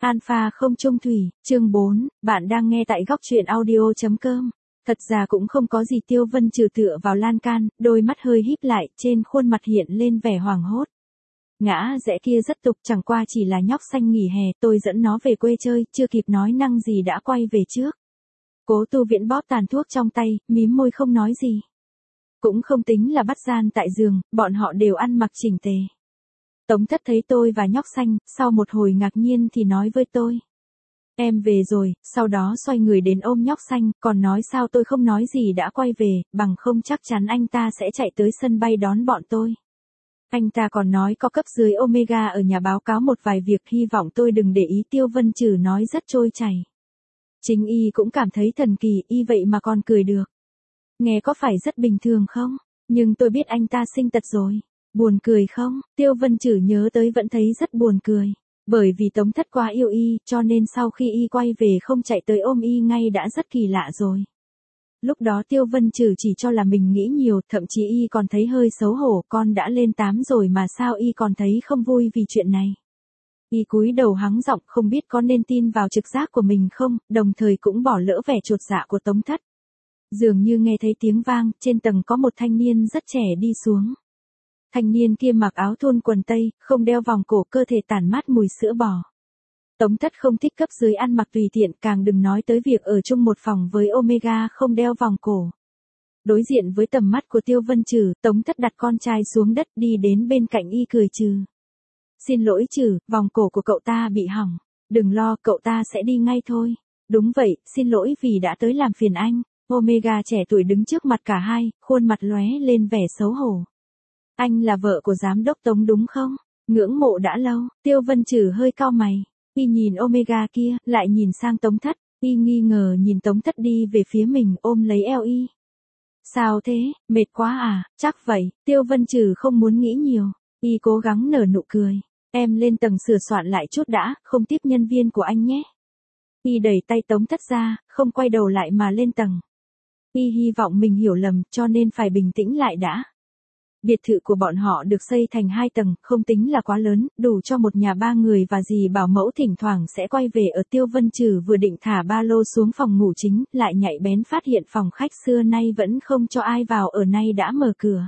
Alpha không chung thủy, chương 4, bạn đang nghe tại góc truyện audio.com. Thật ra cũng không có gì. Tiêu Vân Trừ tựa vào lan can, đôi mắt hơi híp lại, trên khuôn mặt hiện lên vẻ hoảng hốt. Ngã rẽ kia rất tục, chẳng qua chỉ là nhóc xanh nghỉ hè, tôi dẫn nó về quê chơi, chưa kịp nói năng gì đã quay về trước. Cố Tu Viễn bóp tàn thuốc trong tay, mím môi không nói gì. Cũng không tính là bắt gian tại giường, bọn họ đều ăn mặc chỉnh tề. Tống Thất thấy tôi và nhóc xanh, sau một hồi ngạc nhiên thì nói với tôi. Em về rồi, sau đó xoay người đến ôm nhóc xanh, còn nói sao tôi không nói gì đã quay về, bằng không chắc chắn anh ta sẽ chạy tới sân bay đón bọn tôi. Anh ta còn nói có cấp dưới Omega ở nhà báo cáo một vài việc, hy vọng tôi đừng để ý. Tiêu Vân Trừ nói rất trôi chảy. Chính y cũng cảm thấy thần kỳ, y vậy mà còn cười được. Nghe có phải rất bình thường không? Nhưng tôi biết anh ta sinh tật rồi. Buồn cười không? Tiêu Vân Trừ nhớ tới vẫn thấy rất buồn cười. Bởi vì Tống Thất quá yêu y, cho nên sau khi y quay về không chạy tới ôm y ngay đã rất kỳ lạ rồi. Lúc đó Tiêu Vân Trừ chỉ cho là mình nghĩ nhiều, thậm chí y còn thấy hơi xấu hổ, con đã lên 8 rồi mà sao y còn thấy không vui vì chuyện này. Y cúi đầu hắng giọng, không biết có nên tin vào trực giác của mình không, đồng thời cũng bỏ lỡ vẻ chột dạ của Tống Thất. Dường như nghe thấy tiếng vang, trên tầng có một thanh niên rất trẻ đi xuống. Thanh niên kia mặc áo thun quần tây, không đeo vòng cổ, cơ thể tản mát mùi sữa bò. Tống Thất không thích cấp dưới ăn mặc tùy tiện, càng đừng nói tới việc ở chung một phòng với Omega không đeo vòng cổ. Đối diện với tầm mắt của Tiêu Vân Trừ, Tống Thất đặt con trai xuống đất, đi đến bên cạnh y cười trừ. Xin lỗi Trừ, vòng cổ của cậu ta bị hỏng. Đừng lo, cậu ta sẽ đi ngay thôi. Đúng vậy, xin lỗi vì đã tới làm phiền anh. Omega trẻ tuổi đứng trước mặt cả hai, khuôn mặt lóe lên vẻ xấu hổ. Anh là vợ của giám đốc Tống đúng không? Ngưỡng mộ đã lâu. Tiêu Vân Trừ hơi cau mày. Y nhìn Omega kia, lại nhìn sang Tống Thất. Y nghi ngờ nhìn Tống Thất đi về phía mình, ôm lấy eo y. Sao thế, mệt quá à? Chắc vậy. Tiêu Vân Trừ không muốn nghĩ nhiều. Y cố gắng nở nụ cười. Em lên tầng sửa soạn lại chút đã, không tiếp nhân viên của anh nhé. Y đẩy tay Tống Thất ra, không quay đầu lại mà lên tầng. Y hy vọng mình hiểu lầm, cho nên phải bình tĩnh lại đã. Biệt thự của bọn họ được xây thành 2 tầng, không tính là quá lớn, đủ cho một nhà 3 người và dì bảo mẫu thỉnh thoảng sẽ quay về ở. Tiêu Vân Trừ vừa định thả ba lô xuống phòng ngủ chính, lại nhạy bén phát hiện phòng khách xưa nay vẫn không cho ai vào ở nay đã mở cửa.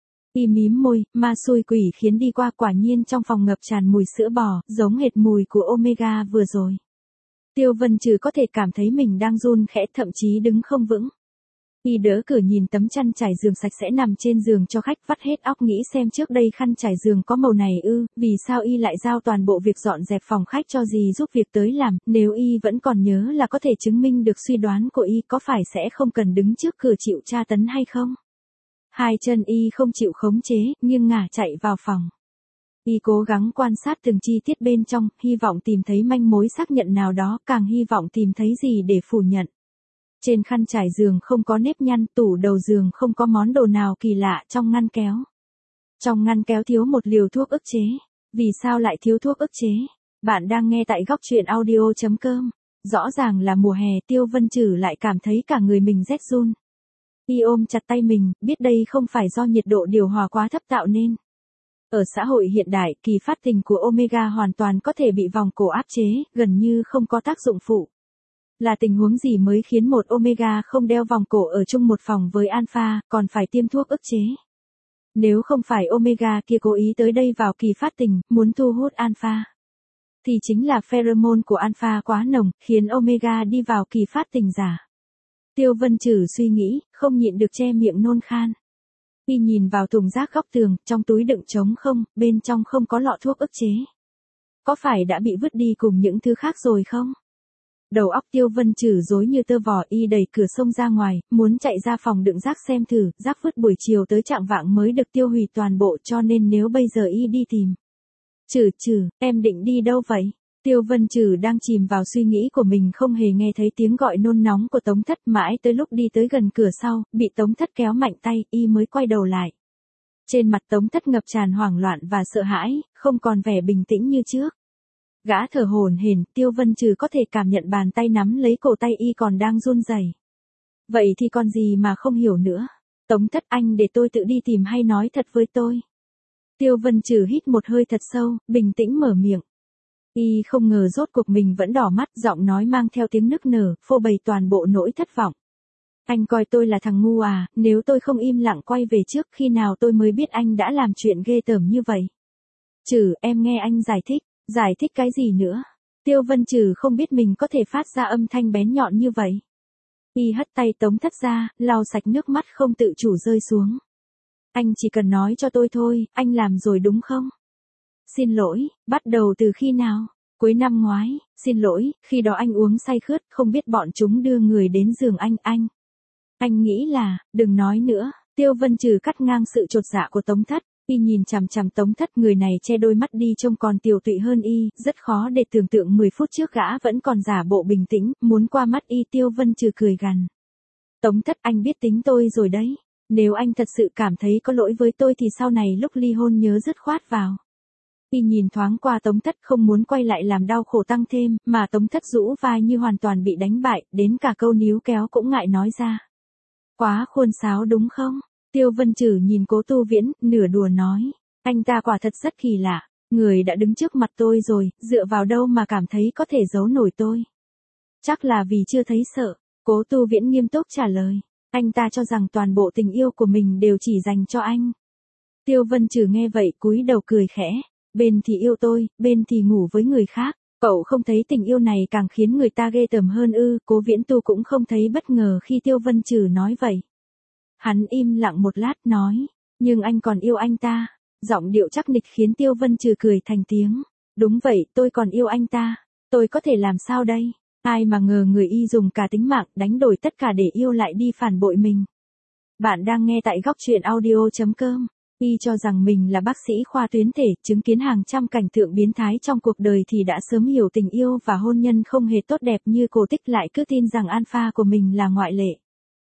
Y mím môi, ma xui quỷ khiến đi qua, quả nhiên trong phòng ngập tràn mùi sữa bò, giống hệt mùi của Omega vừa rồi. Tiêu Vân Trừ có thể cảm thấy mình đang run khẽ, thậm chí đứng không vững. Y đỡ cửa nhìn tấm chăn trải giường sạch sẽ nằm trên giường cho khách, vắt hết óc nghĩ xem trước đây khăn trải giường có màu này ư, vì sao y lại giao toàn bộ việc dọn dẹp phòng khách cho dì giúp việc tới làm, nếu y vẫn còn nhớ là có thể chứng minh được suy đoán của y, có phải sẽ không cần đứng trước cửa chịu tra tấn hay không? Hai chân y không chịu khống chế, nghiêng ngả chạy vào phòng. Y cố gắng quan sát từng chi tiết bên trong, hy vọng tìm thấy manh mối xác nhận nào đó, càng hy vọng tìm thấy gì để phủ nhận. Trên khăn trải giường không có nếp nhăn, tủ đầu giường không có món đồ nào kỳ lạ, trong ngăn kéo. Trong ngăn kéo thiếu một liều thuốc ức chế. Vì sao lại thiếu thuốc ức chế? Bạn đang nghe tại góc truyện audio.com. Rõ ràng là mùa hè, Tiêu Vân Trừ lại cảm thấy cả người mình rét run. Y ôm chặt tay mình, biết đây không phải do nhiệt độ điều hòa quá thấp tạo nên. Ở xã hội hiện đại, kỳ phát tình của Omega hoàn toàn có thể bị vòng cổ áp chế, gần như không có tác dụng phụ. Là tình huống gì mới khiến một Omega không đeo vòng cổ ở chung một phòng với Alpha, còn phải tiêm thuốc ức chế? Nếu không phải Omega kia cố ý tới đây vào kỳ phát tình, muốn thu hút Alpha, thì chính là pheromone của Alpha quá nồng, khiến Omega đi vào kỳ phát tình giả. Tiêu Vân Trừ suy nghĩ, không nhịn được che miệng nôn khan. Y nhìn vào thùng rác góc tường, trong túi đựng trống không, bên trong không có lọ thuốc ức chế. Có phải đã bị vứt đi cùng những thứ khác rồi không? Đầu óc Tiêu Vân Trừ rối như tơ vò, y đẩy cửa xông ra ngoài, muốn chạy ra phòng đựng rác xem thử, rác vứt buổi chiều tới trạng vạng mới được tiêu hủy toàn bộ, cho nên nếu bây giờ y đi tìm. Trừ, em định đi đâu vậy? Tiêu Vân Trừ đang chìm vào suy nghĩ của mình, không hề nghe thấy tiếng gọi nôn nóng của Tống Thất, mãi tới lúc đi tới gần cửa sau, bị Tống Thất kéo mạnh tay, y mới quay đầu lại. Trên mặt Tống Thất ngập tràn hoảng loạn và sợ hãi, không còn vẻ bình tĩnh như trước. Gã thở hổn hển, Tiêu Vân Trừ có thể cảm nhận bàn tay nắm lấy cổ tay y còn đang run rẩy. Vậy thì còn gì mà không hiểu nữa. Tống Thất, anh để tôi tự đi tìm hay nói thật với tôi? Tiêu Vân Trừ hít một hơi thật sâu, bình tĩnh mở miệng. Y không ngờ rốt cuộc mình vẫn đỏ mắt, giọng nói mang theo tiếng nức nở, phô bày toàn bộ nỗi thất vọng. Anh coi tôi là thằng ngu à, nếu tôi không im lặng quay về trước khi nào tôi mới biết anh đã làm chuyện ghê tởm như vậy. Trừ, em nghe anh giải thích cái gì nữa? Tiêu Vân Trừ không biết mình có thể phát ra âm thanh bén nhọn như vậy. Y hất tay Tống Thất ra, lau sạch nước mắt không tự chủ rơi xuống. Anh chỉ cần nói cho tôi thôi, anh làm rồi đúng không? Xin lỗi, bắt đầu từ khi nào? Cuối năm ngoái, xin lỗi, khi đó anh uống say khướt, không biết bọn chúng đưa người đến giường anh. Anh nghĩ là, đừng nói nữa, Tiêu Vân Trừ cắt ngang sự chột dạ của Tống Thất. Y nhìn chằm chằm Tống Thất, người này che đôi mắt đi trông còn tiều tụy hơn y, rất khó để tưởng tượng 10 phút trước gã vẫn còn giả bộ bình tĩnh, muốn qua mắt y. Tiêu Vân Trừ cười gằn. Tống Thất, anh biết tính tôi rồi đấy. Nếu anh thật sự cảm thấy có lỗi với tôi thì sau này lúc ly hôn nhớ dứt khoát vào. Y nhìn thoáng qua Tống Thất không muốn quay lại làm đau khổ tăng thêm, mà Tống Thất rũ vai như hoàn toàn bị đánh bại, đến cả câu níu kéo cũng ngại nói ra. Quá khuôn sáo đúng không? Tiêu Vân Trừ nhìn Cố Tu Viễn, nửa đùa nói. Anh ta quả thật rất kỳ lạ. Người đã đứng trước mặt tôi rồi, dựa vào đâu mà cảm thấy có thể giấu nổi tôi? Chắc là vì chưa thấy sợ. Cố Tu Viễn nghiêm túc trả lời. Anh ta cho rằng toàn bộ tình yêu của mình đều chỉ dành cho anh. Tiêu Vân Trừ nghe vậy cúi đầu cười khẽ. Bên thì yêu tôi, bên thì ngủ với người khác. Cậu không thấy tình yêu này càng khiến người ta ghê tởm hơn ư? Cố Viễn Tu cũng không thấy bất ngờ khi Tiêu Vân Trừ nói vậy. Hắn im lặng một lát nói, nhưng anh còn yêu anh ta. Giọng điệu chắc nịch khiến Tiêu Vân Trừ cười thành tiếng. Đúng vậy, tôi còn yêu anh ta. Tôi có thể làm sao đây? Ai mà ngờ người y dùng cả tính mạng đánh đổi tất cả để yêu lại đi phản bội mình. Bạn đang nghe tại góc truyện audio.com. Y cho rằng mình là bác sĩ khoa tuyến thể, chứng kiến hàng trăm cảnh tượng biến thái trong cuộc đời thì đã sớm hiểu tình yêu và hôn nhân không hề tốt đẹp như cổ tích, lại cứ tin rằng alpha của mình là ngoại lệ.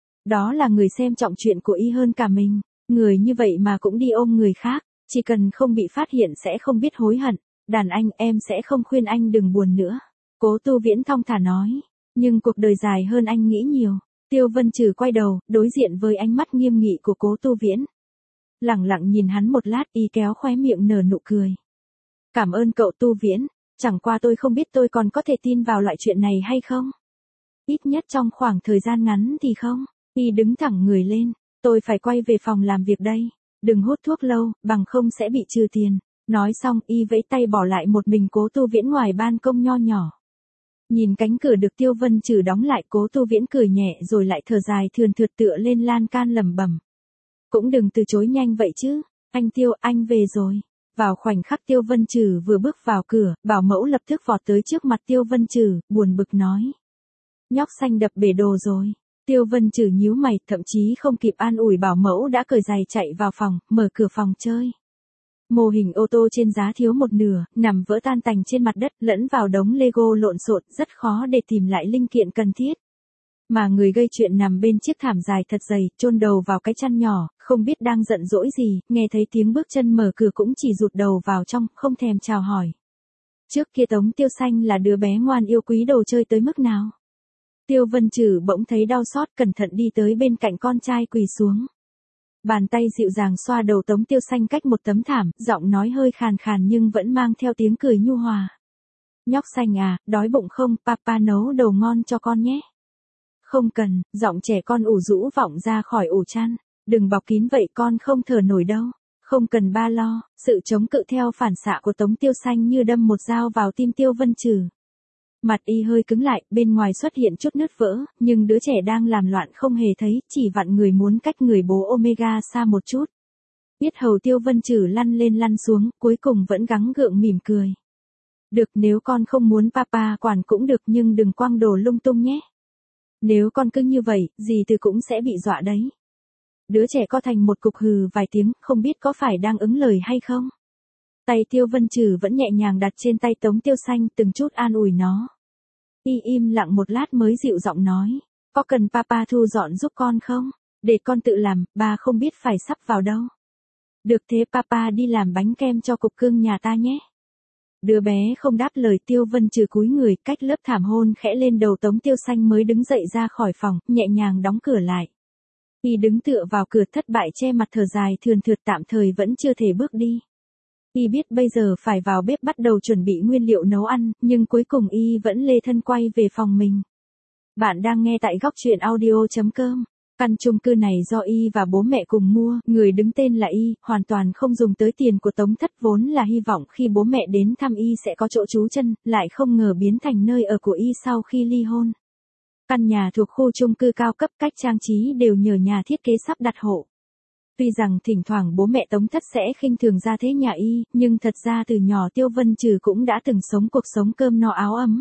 Đó là người xem trọng chuyện của y hơn cả mình. Người như vậy mà cũng đi ôm người khác, chỉ cần không bị phát hiện sẽ không biết hối hận. Đàn anh, em sẽ không khuyên anh đừng buồn nữa. Cố Tu Viễn thong thả nói. Nhưng cuộc đời dài hơn anh nghĩ nhiều. Tiêu Vân Trừ quay đầu, đối diện với ánh mắt nghiêm nghị của Cố Tu Viễn. Lẳng lặng nhìn hắn một lát, y kéo khóe miệng nở nụ cười. Cảm ơn cậu Tu Viễn, chẳng qua tôi không biết tôi còn có thể tin vào loại chuyện này hay không. Ít nhất trong khoảng thời gian ngắn thì không. Y đứng thẳng người lên, tôi phải quay về phòng làm việc đây. Đừng hút thuốc lâu, bằng không sẽ bị trừ tiền. Nói xong, y vẫy tay bỏ lại một mình Cố Tu Viễn ngoài ban công nho nhỏ. Nhìn cánh cửa được Tiêu Vân Trừ đóng lại, Cố Tu Viễn cười nhẹ rồi lại thở dài thườn thượt tựa lên lan can lẩm bẩm. Cũng đừng từ chối nhanh vậy chứ. Anh Tiêu, anh về rồi. Vào khoảnh khắc Tiêu Vân Trừ vừa bước vào cửa, bảo mẫu lập tức vọt tới trước mặt Tiêu Vân Trừ, buồn bực nói. Nhóc xanh đập bể đồ rồi. Tiêu Vân Trừ nhíu mày, thậm chí không kịp an ủi bảo mẫu đã cởi giày chạy vào phòng, mở cửa phòng chơi. Mô hình ô tô trên giá thiếu một nửa, nằm vỡ tan tành trên mặt đất, lẫn vào đống Lego lộn xộn, rất khó để tìm lại linh kiện cần thiết. Mà người gây chuyện nằm bên chiếc thảm dài thật dày, chôn đầu vào cái chăn nhỏ, không biết đang giận dỗi gì, nghe thấy tiếng bước chân mở cửa cũng chỉ rụt đầu vào trong, không thèm chào hỏi. Trước kia Tống Tiêu Xanh là đứa bé ngoan yêu quý đồ chơi tới mức nào? Tiêu Vân Trừ bỗng thấy đau xót, cẩn thận đi tới bên cạnh con trai quỳ xuống. Bàn tay dịu dàng xoa đầu Tống Tiêu Xanh cách một tấm thảm, giọng nói hơi khàn khàn nhưng vẫn mang theo tiếng cười nhu hòa. Nhóc xanh à, đói bụng không, papa nấu đồ ngon cho con nhé. Không cần, giọng trẻ con ủ rũ vọng ra khỏi ổ chăn. Đừng bọc kín vậy, con không thở nổi đâu. Không cần ba lo. Sự chống cự theo phản xạ của Tống Tiêu Xanh như đâm một dao vào tim Tiêu Vân Trừ. Mặt y hơi cứng lại, bên ngoài xuất hiện chút nứt vỡ, nhưng đứa trẻ đang làm loạn không hề thấy, chỉ vặn người muốn cách người bố Omega xa một chút. Biết hầu Tiêu Vân Trừ lăn lên lăn xuống, cuối cùng vẫn gắng gượng mỉm cười. Được, nếu con không muốn papa quản cũng được, nhưng đừng quăng đồ lung tung nhé. Nếu con cứ như vậy, dì Từ cũng sẽ bị dọa đấy. Đứa trẻ co thành một cục hừ vài tiếng, không biết có phải đang ứng lời hay không. Tay Tiêu Vân Trừ vẫn nhẹ nhàng đặt trên tay Tống Tiêu Xanh, từng chút an ủi nó. Y im lặng một lát mới dịu giọng nói. Có cần papa thu dọn giúp con không? Để con tự làm, ba không biết phải sắp vào đâu. Được thế papa đi làm bánh kem cho cục cưng nhà ta nhé. Đứa bé không đáp lời. Tiêu Vân Trừ cúi người cách lớp thảm hôn khẽ lên đầu Tống Tiêu Xanh mới đứng dậy ra khỏi phòng, nhẹ nhàng đóng cửa lại. Y đứng tựa vào cửa thất bại che mặt thở dài thườn thượt, tạm thời vẫn chưa thể bước đi. Y biết bây giờ phải vào bếp bắt đầu chuẩn bị nguyên liệu nấu ăn, nhưng cuối cùng Y vẫn lê thân quay về phòng mình. Bạn đang nghe tại góc truyện audio.com. Căn chung cư này do Y và bố mẹ cùng mua, người đứng tên là Y, hoàn toàn không dùng tới tiền của Tống Thất, vốn là hy vọng khi bố mẹ đến thăm Y sẽ có chỗ trú chân, lại không ngờ biến thành nơi ở của Y sau khi ly hôn. Căn nhà thuộc khu chung cư cao cấp, cách trang trí đều nhờ nhà thiết kế sắp đặt hộ. Tuy rằng thỉnh thoảng bố mẹ Tống Thất sẽ khinh thường ra thế nhà Y, nhưng thật ra từ nhỏ Tiêu Vân Trừ cũng đã từng sống cuộc sống cơm no áo ấm.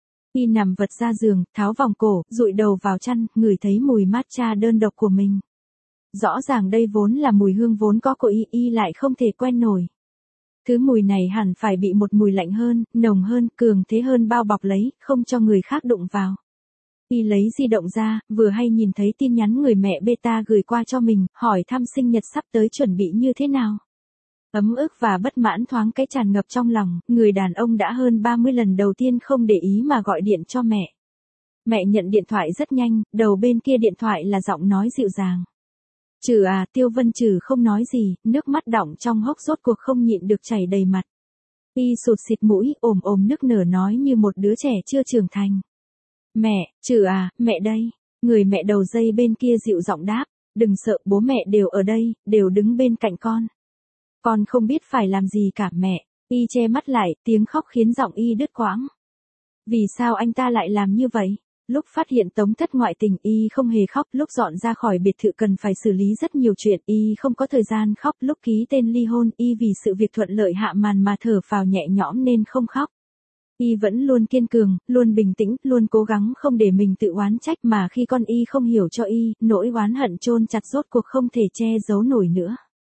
Y nằm vật ra giường, tháo vòng cổ, dụi đầu vào chăn, ngửi thấy mùi matcha đơn độc của mình. Rõ ràng đây vốn là mùi hương vốn có của Y lại không thể quen nổi. Thứ mùi này hẳn phải bị một mùi lạnh hơn, nồng hơn, cường thế hơn bao bọc lấy, không cho người khác đụng vào. Y lấy di động ra, vừa hay nhìn thấy tin nhắn người mẹ beta gửi qua cho mình, hỏi thăm sinh nhật sắp tới chuẩn bị như thế nào. Ấm ức và bất mãn thoáng cái tràn ngập trong lòng, người đàn ông đã hơn 30 lần đầu tiên không để ý mà gọi điện cho mẹ. Mẹ nhận điện thoại rất nhanh, đầu bên kia điện thoại là giọng nói dịu dàng. Trừ à, Tiêu Vân Trừ không nói gì, nước mắt đọng trong hốc rốt cuộc không nhịn được chảy đầy mặt. Y sụt xịt mũi, ồm nức nở nói như một đứa trẻ chưa trưởng thành. Mẹ, Trừ à, mẹ đây. Người mẹ đầu dây bên kia dịu giọng đáp, đừng sợ, bố mẹ đều ở đây, đều đứng bên cạnh con. Con không biết phải làm gì cả mẹ. Y che mắt lại, tiếng khóc khiến giọng Y đứt quãng. Vì sao anh ta lại làm như vậy? Lúc phát hiện Tống Thất ngoại tình Y không hề khóc, lúc dọn ra khỏi biệt thự cần phải xử lý rất nhiều chuyện Y không có thời gian khóc, lúc ký tên ly hôn Y vì sự việc thuận lợi hạ màn mà thở phào nhẹ nhõm nên không khóc. Y vẫn luôn kiên cường, luôn bình tĩnh, luôn cố gắng không để mình tự oán trách, mà khi con Y không hiểu cho Y, nỗi oán hận chôn chặt rốt cuộc không thể che giấu nổi nữa.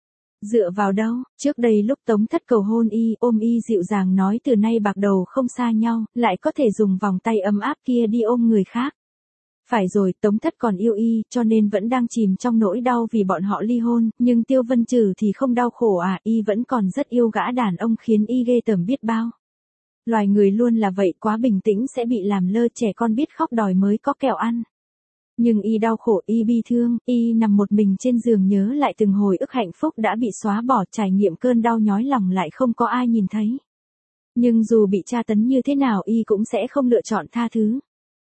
Dựa vào đâu? Trước đây lúc Tống Thất cầu hôn Y, ôm Y dịu dàng nói từ nay bạc đầu không xa nhau, lại có thể dùng vòng tay ấm áp kia đi ôm người khác. Phải rồi, Tống Thất còn yêu Y, cho nên vẫn đang chìm trong nỗi đau vì bọn họ ly hôn, nhưng Tiêu Vân Trừ thì không đau khổ à, Y vẫn còn rất yêu gã đàn ông khiến Y ghê tởm biết bao. Loài người luôn là vậy, quá bình tĩnh sẽ bị làm lơ, trẻ con biết khóc đòi mới có kẹo ăn. Nhưng Y đau khổ, Y bi thương, Y nằm một mình trên giường nhớ lại từng hồi ức hạnh phúc đã bị xóa bỏ, trải nghiệm cơn đau nhói lòng lại không có ai nhìn thấy. Nhưng dù bị tra tấn như thế nào Y cũng sẽ không lựa chọn tha thứ.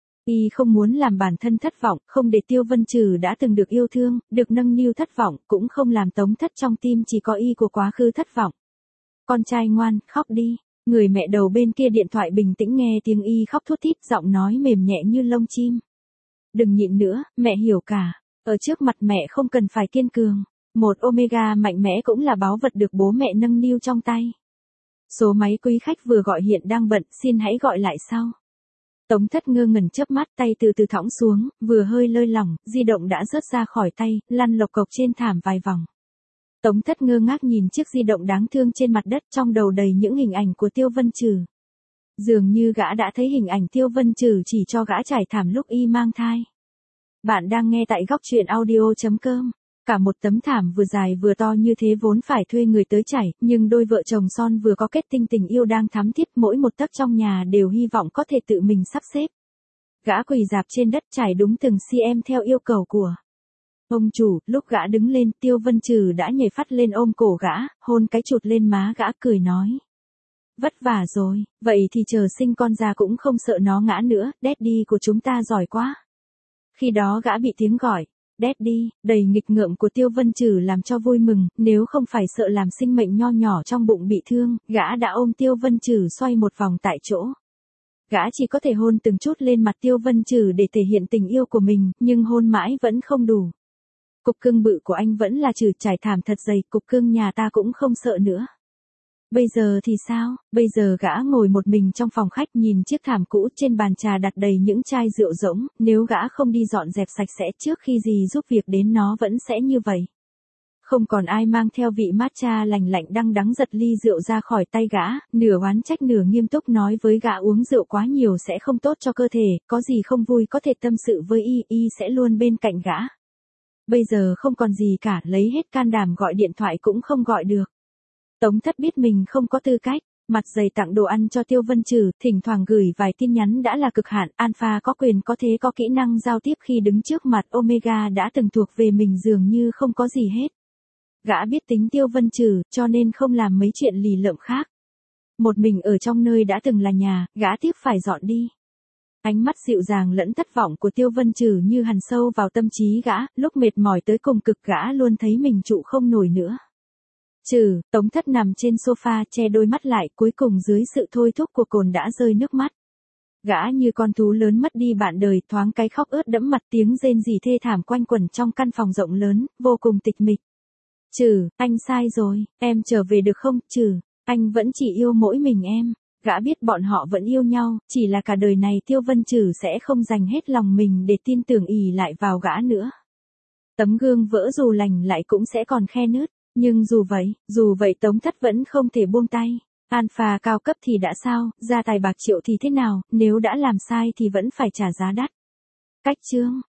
Y không muốn làm bản thân thất vọng, không để Tiêu Vân Trừ đã từng được yêu thương, được nâng niu thất vọng, cũng không làm Tống Thất trong tim chỉ có Y của quá khứ thất vọng. Con trai ngoan, khóc đi. Người mẹ đầu bên kia điện thoại bình tĩnh nghe tiếng Y khóc thút thít, giọng nói mềm nhẹ như lông chim. Đừng nhịn nữa, mẹ hiểu cả. Ở trước mặt mẹ không cần phải kiên cường. Một Omega mạnh mẽ cũng là báu vật được bố mẹ nâng niu trong tay. Số máy quý khách vừa gọi hiện đang bận, xin hãy gọi lại sau. Tống Thất ngơ ngẩn chớp mắt, tay từ từ thõng xuống, vừa hơi lơi lỏng, di động đã rớt ra khỏi tay, lăn lộc cộc trên thảm vài vòng. Tống Thất ngơ ngác nhìn chiếc di động đáng thương trên mặt đất, trong đầu đầy những hình ảnh của Tiêu Vân Trừ. Dường như gã đã thấy hình ảnh Tiêu Vân Trừ chỉ cho gã trải thảm lúc Y mang thai. Bạn đang nghe tại góc truyện audio.com. Cả một tấm thảm vừa dài vừa to như thế vốn phải thuê người tới trải, nhưng đôi vợ chồng son vừa có kết tinh tình yêu đang thắm thiết, mỗi một tấc trong nhà đều hy vọng có thể tự mình sắp xếp. Gã quỳ rạp trên đất trải đúng từng cm theo yêu cầu của ông chủ. Lúc gã đứng lên, Tiêu Vân Trừ đã nhảy phắt lên ôm cổ gã, hôn cái chụt lên má gã, cười nói. Vất vả rồi, vậy thì chờ sinh con ra cũng không sợ nó ngã nữa, daddy của chúng ta giỏi quá. Khi đó gã bị tiếng gọi, daddy, đầy nghịch ngợm của Tiêu Vân Trừ làm cho vui mừng, nếu không phải sợ làm sinh mệnh nho nhỏ trong bụng bị thương, gã đã ôm Tiêu Vân Trừ xoay một vòng tại chỗ. Gã chỉ có thể hôn từng chút lên mặt Tiêu Vân Trừ để thể hiện tình yêu của mình, nhưng hôn mãi vẫn không đủ. Cục cưng bự của anh vẫn là Trừ, trải thảm thật dày, cục cưng nhà ta cũng không sợ nữa. Bây giờ thì sao? Bây giờ gã ngồi một mình trong phòng khách, nhìn chiếc thảm cũ, trên bàn trà đặt đầy những chai rượu rỗng, nếu gã không đi dọn dẹp sạch sẽ trước khi gì giúp việc đến nó vẫn sẽ như vậy. Không còn ai mang theo vị matcha lành lạnh đăng đắng giật ly rượu ra khỏi tay gã, nửa oán trách nửa nghiêm túc nói với gã uống rượu quá nhiều sẽ không tốt cho cơ thể, có gì không vui có thể tâm sự với Y sẽ luôn bên cạnh gã. Bây giờ không còn gì cả, lấy hết can đảm gọi điện thoại cũng không gọi được. Tống Thất biết mình không có tư cách, mặt dày tặng đồ ăn cho Tiêu Vân Trừ, thỉnh thoảng gửi vài tin nhắn đã là cực hạn, Alpha có quyền có thế có kỹ năng giao tiếp khi đứng trước mặt Omega đã từng thuộc về mình dường như không có gì hết. Gã biết tính Tiêu Vân Trừ, cho nên không làm mấy chuyện lì lợm khác. Một mình ở trong nơi đã từng là nhà, gã tiếc phải dọn đi. Ánh mắt dịu dàng lẫn thất vọng của Tiêu Vân Trừ như hằn sâu vào tâm trí gã, lúc mệt mỏi tới cùng cực gã luôn thấy mình trụ không nổi nữa. Trừ, Tống Thất nằm trên sofa che đôi mắt lại, cuối cùng dưới sự thôi thúc của cồn đã rơi nước mắt. Gã như con thú lớn mất đi bạn đời, thoáng cái khóc ướt đẫm mặt, tiếng rên rỉ thê thảm quanh quẩn trong căn phòng rộng lớn, vô cùng tịch mịch. Trừ, anh sai rồi, em trở về được không, Trừ, anh vẫn chỉ yêu mỗi mình em. Gã biết bọn họ vẫn yêu nhau, chỉ là cả đời này Tiêu Vân Trừ sẽ không dành hết lòng mình để tin tưởng ỷ lại vào gã nữa. Tấm gương vỡ dù lành lại cũng sẽ còn khe nứt, nhưng dù vậy Tống Thất vẫn không thể buông tay. Alpha cao cấp thì đã sao, gia tài bạc triệu thì thế nào, nếu đã làm sai thì vẫn phải trả giá đắt. Cách chương